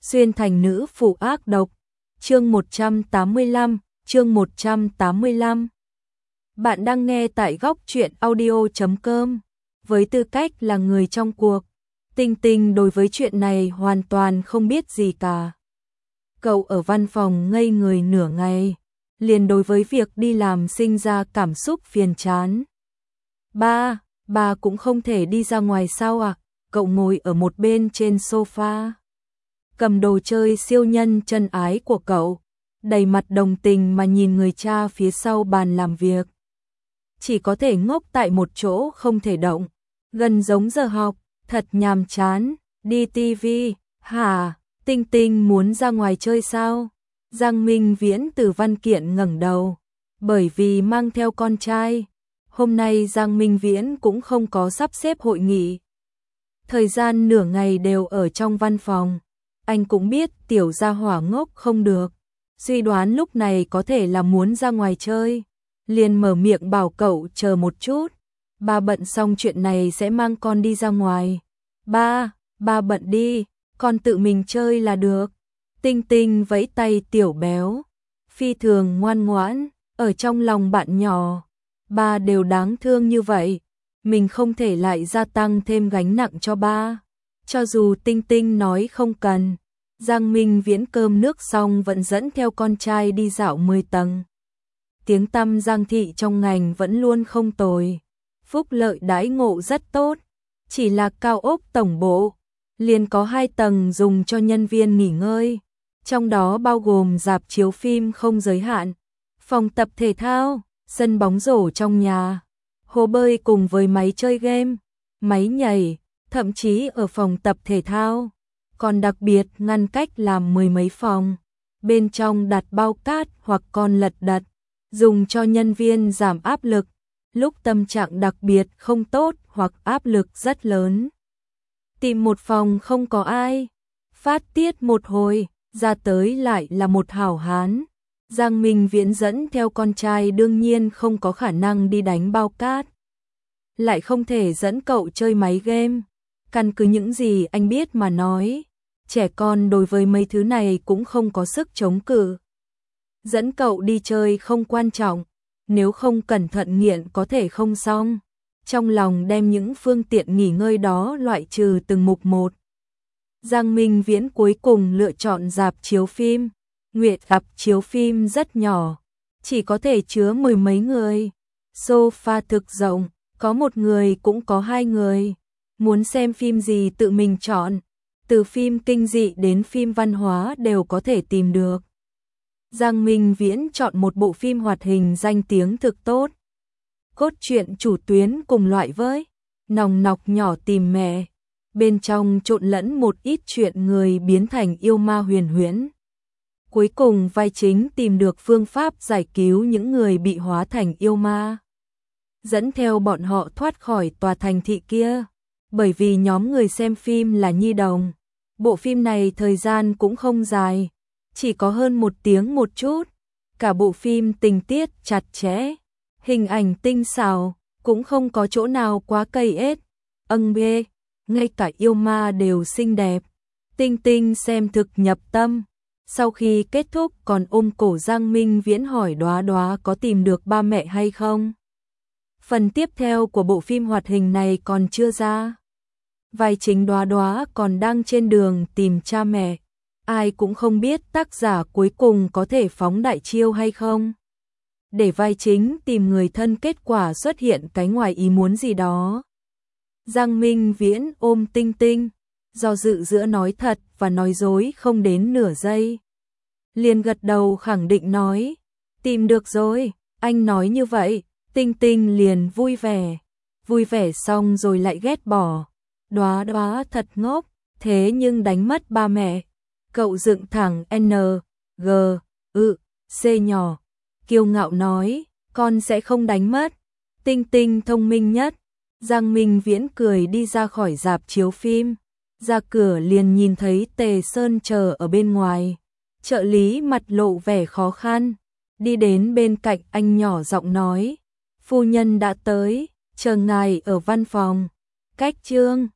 xuyên thành nữ phụ ác độc. Chương 185, chương 185. Bạn đang nghe tại góc truyện audio.com. Với tư cách là người trong cuộc, Tinh Tinh đối với chuyện này hoàn toàn không biết gì cả. Cậu ở văn phòng ngây người nửa ngày, liền đối với việc đi làm sinh ra cảm xúc phiền chán. Ba cũng không thể đi ra ngoài sao ạ? Cậu ngồi ở một bên trên sofa, cầm đồ chơi siêu nhân chân ái của cậu, đầy mặt đồng tình mà nhìn người cha phía sau bàn làm việc. Chỉ có thể ngốc tại một chỗ không thể động, gần giống giờ học, thật nhàm chán. Đi tivi, hả? Tinh Tinh muốn ra ngoài chơi sao? Giang Minh Viễn từ văn kiện ngẩng đầu, bởi vì mang theo con trai. Hôm nay Giang Minh Viễn cũng không có sắp xếp hội nghị. Thời gian nửa ngày đều ở trong văn phòng. Anh cũng biết tiểu gia hỏa ngốc không được, suy đoán lúc này có thể là muốn ra ngoài chơi, liền mở miệng bảo cậu chờ một chút. Ba bận xong chuyện này sẽ mang con đi ra ngoài. Ba bận đi, con tự mình chơi là được. Tinh Tinh vẫy tay tiểu béo, phi thường ngoan ngoãn, ở trong lòng bạn nhỏ. Ba đều đáng thương như vậy, mình không thể lại gia tăng thêm gánh nặng cho ba. Cho dù Tinh Tinh nói không cần, Giang Minh Viễn cơm nước xong vẫn dẫn theo con trai đi dạo 10 tầng. Tiếng tăm Giang thị trong ngành vẫn luôn không tồi, phúc lợi đãi ngộ rất tốt, chỉ là cao ốc tổng bộ liền có 2 tầng dùng cho nhân viên nghỉ ngơi, trong đó bao gồm rạp chiếu phim không giới hạn, phòng tập thể thao, sân bóng rổ trong nhà, hồ bơi cùng với máy chơi game, máy nhảy, thậm chí ở phòng tập thể thao còn đặc biệt ngăn cách làm 10 mấy phòng, bên trong đặt bao cát hoặc con lật đật, dùng cho nhân viên giảm áp lực, lúc tâm trạng đặc biệt không tốt hoặc áp lực rất lớn. Tìm một phòng không có ai, phát tiết một hồi, ra tới lại là một hảo hán. Giang Minh Viễn dẫn theo con trai đương nhiên không có khả năng đi đánh bao cát, lại không thể dẫn cậu chơi máy game. Căn cứ những gì anh biết mà nói, trẻ con đối với mấy thứ này cũng không có sức chống cự. Dẫn cậu đi chơi không quan trọng, nếu không cẩn thận nghiện có thể không xong. Trong lòng đem những phương tiện nghỉ ngơi đó loại trừ từng mục một. Giang Minh Viễn cuối cùng lựa chọn rạp chiếu phim. Nguyệt gặp chiếu phim rất nhỏ, chỉ có thể chứa 10 mấy người. Sofa thực rộng, có một người cũng có 2 người. Muốn xem phim gì tự mình chọn, từ phim kinh dị đến phim văn hóa đều có thể tìm được. Giang Minh Viễn chọn một bộ phim hoạt hình danh tiếng thực tốt. Cốt truyện chủ tuyến cùng loại với Nòng nọc nhỏ tìm mẹ, bên trong trộn lẫn một ít chuyện người biến thành yêu ma huyền huyễn. Cuối cùng vai chính tìm được phương pháp giải cứu những người bị hóa thành yêu ma, dẫn theo bọn họ thoát khỏi tòa thành thị kia. Bởi vì nhóm người xem phim là nhi đồng, bộ phim này thời gian cũng không dài, chỉ có hơn 1 tiếng một chút. Cả bộ phim tình tiết chặt chẽ, hình ảnh tinh xảo, cũng không có chỗ nào quá cay ết. Bê, ngay cả yêu ma đều xinh đẹp. Tinh Tinh xem thực nhập tâm. Sau khi kết thúc còn ôm cổ Giang Minh Viễn hỏi Đóa Đóa có tìm được ba mẹ hay không. Phần tiếp theo của bộ phim hoạt hình này còn chưa ra. Vai chính Đóa Đóa còn đang trên đường tìm cha mẹ. Ai cũng không biết tác giả cuối cùng có thể phóng đại chiêu hay không. Để vai chính tìm người thân, kết quả xuất hiện cái ngoài ý muốn gì đó. Giang Minh Viễn ôm Tinh Tinh, do dự giữa nói thật và nói dối không đến nửa giây. Liền gật đầu khẳng định nói, tìm được rồi. Anh nói như vậy, Tinh Tinh liền vui vẻ. Vui vẻ xong rồi lại ghét bỏ. Đóa Đóa thật ngốc, thế nhưng đánh mất ba mẹ. Cậu dựng thẳng N, G, C nhỏ, kiêu ngạo nói, con sẽ không đánh mất. Tinh Tinh thông minh nhất. Giang Minh Viễn cười đi ra khỏi rạp chiếu phim. Ra cửa liền nhìn thấy Tề Sơn chờ ở bên ngoài. Trợ lý mặt lộ vẻ khó khăn, đi đến bên cạnh anh nhỏ giọng nói, phu nhân đã tới, chờ ngài ở văn phòng. Cách Trương